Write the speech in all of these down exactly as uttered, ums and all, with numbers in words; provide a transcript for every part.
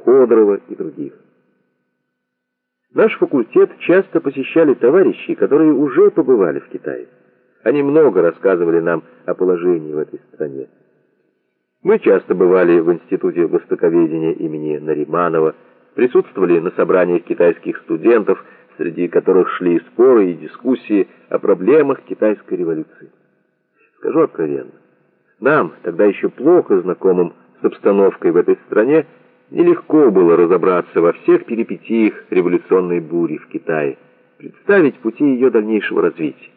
Ходорова и других. Наш факультет часто посещали товарищи, которые уже побывали в Китае. Они много рассказывали нам о положении в этой стране. Мы часто бывали в Институте востоковедения имени Нариманова, присутствовали на собраниях китайских студентов, среди которых шли споры и дискуссии о проблемах китайской революции. Скажу откровенно, нам, тогда еще плохо знакомым с обстановкой в этой стране, нелегко было разобраться во всех перипетиях революционной бури в Китае, представить пути ее дальнейшего развития.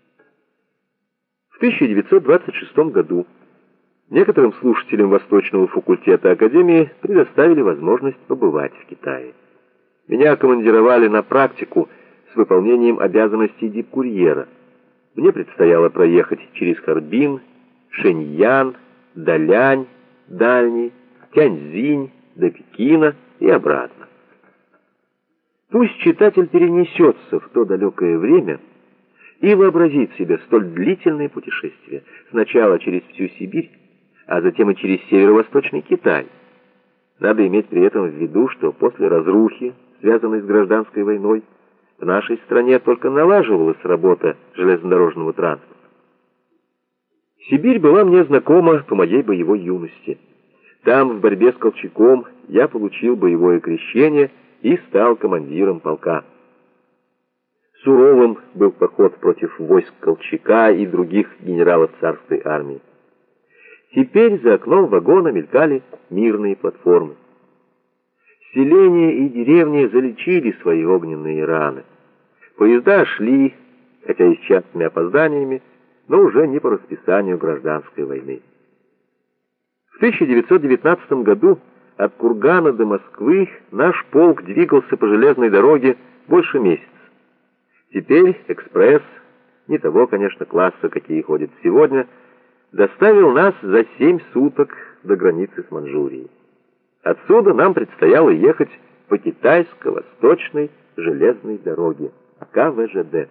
В тысяча девятьсот двадцать шестом году некоторым слушателям Восточного факультета Академии предоставили возможность побывать в Китае. Меня командировали на практику с выполнением обязанностей дипкурьера. Мне предстояло проехать через Харбин, Шэньян, Далянь, Дальний, Тяньцзинь до Пекина и обратно. Пусть читатель перенесется в то далекое время и вообразит себе столь длительное путешествие, сначала через всю Сибирь, а затем и через северо-восточный Китай. Надо иметь при этом в виду, что после разрухи, связанной с гражданской войной, в нашей стране только налаживалась работа железнодорожного транспорта. Сибирь была мне знакома по моей боевой юности. Там, в борьбе с Колчаком, я получил боевое крещение и стал командиром полка. Суровым был поход против войск Колчака и других генералов царской армии. Теперь за окном вагона мелькали мирные платформы. Селения и деревни залечили свои огненные раны. Поезда шли, хотя и с частыми опозданиями, но уже не по расписанию гражданской войны. В тысяча девятьсот девятнадцатом году от Кургана до Москвы наш полк двигался по железной дороге больше месяца. Теперь экспресс, не того, конечно, класса, какие ходят сегодня, доставил нас за семь суток до границы с Манчжурией. Отсюда нам предстояло ехать по Китайско-Восточной железной дороге, ка вэ жэ дэ.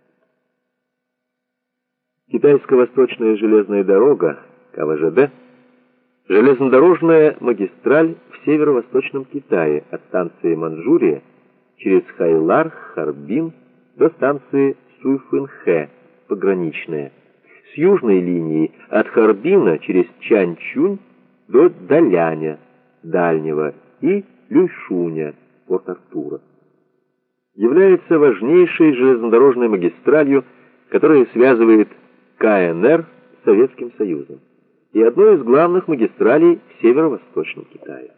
Китайско-Восточная железная дорога, ка вэ жэ дэ, железнодорожная магистраль в северо-восточном Китае от станции Манчжурия через Хайлар, Харбин до станции Суйфэнхэ, пограничная, с южной линией от Харбина через Чанчунь до Даляня, Дальнего, и Люйшуня, Порт-Артура. Является важнейшей железнодорожной магистралью, которая связывает ка эн эр с Советским Союзом, и одной из главных магистралей в северо-восточном Китае.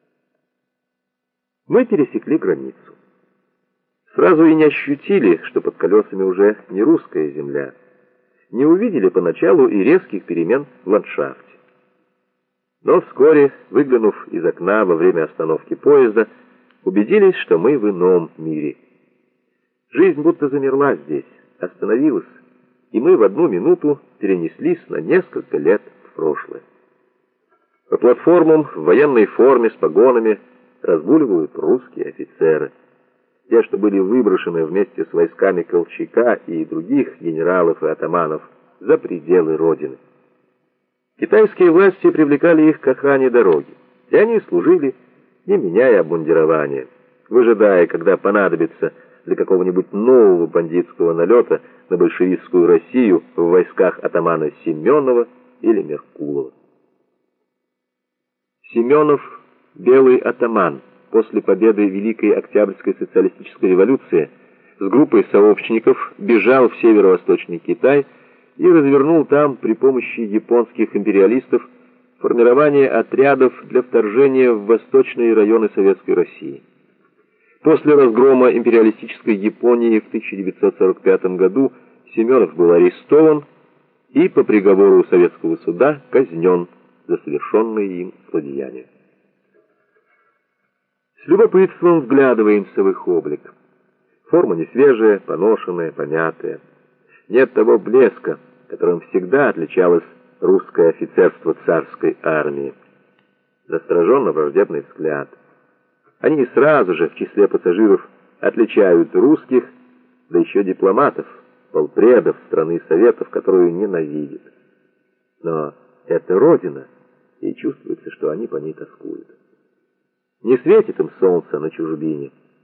Мы пересекли границу. Сразу и не ощутили, что под колесами уже не русская земля. Не увидели поначалу и резких перемен в ландшафте. Но вскоре, выглянув из окна во время остановки поезда, убедились, что мы в ином мире. Жизнь будто замерла здесь, остановилась, и мы в одну минуту перенеслись на несколько лет в прошлое. По платформам в военной форме с погонами разгуливают русские офицеры. Те, что были выброшены вместе с войсками Колчака и других генералов и атаманов за пределы Родины. Китайские власти привлекали их к охране дороги, и они служили, не меняя обмундирования, выжидая, когда понадобится для какого-нибудь нового бандитского налета на большевистскую Россию в войсках атамана Семенова или Меркулова. Семенов — белый атаман. После победы Великой Октябрьской социалистической революции с группой сообщников бежал в северо-восточный Китай и развернул там при помощи японских империалистов формирование отрядов для вторжения в восточные районы Советской России. После разгрома империалистической Японии в тысяча девятьсот сорок пятом году Семенов был арестован и по приговору советского суда казнен за совершенные им злодеяния. С любопытством вглядываемся в их облик. Форма не свежая, поношенная, помятая. Нет того блеска, которым всегда отличалось русское офицерство царской армии. Настороженно-враждебный взгляд. Они сразу же в числе пассажиров отличают русских, да еще дипломатов, полпредов страны Советов, которую ненавидят. Но это Родина, и чувствуется, что они по ней тоскуют. Не светит им солнце на чужбине.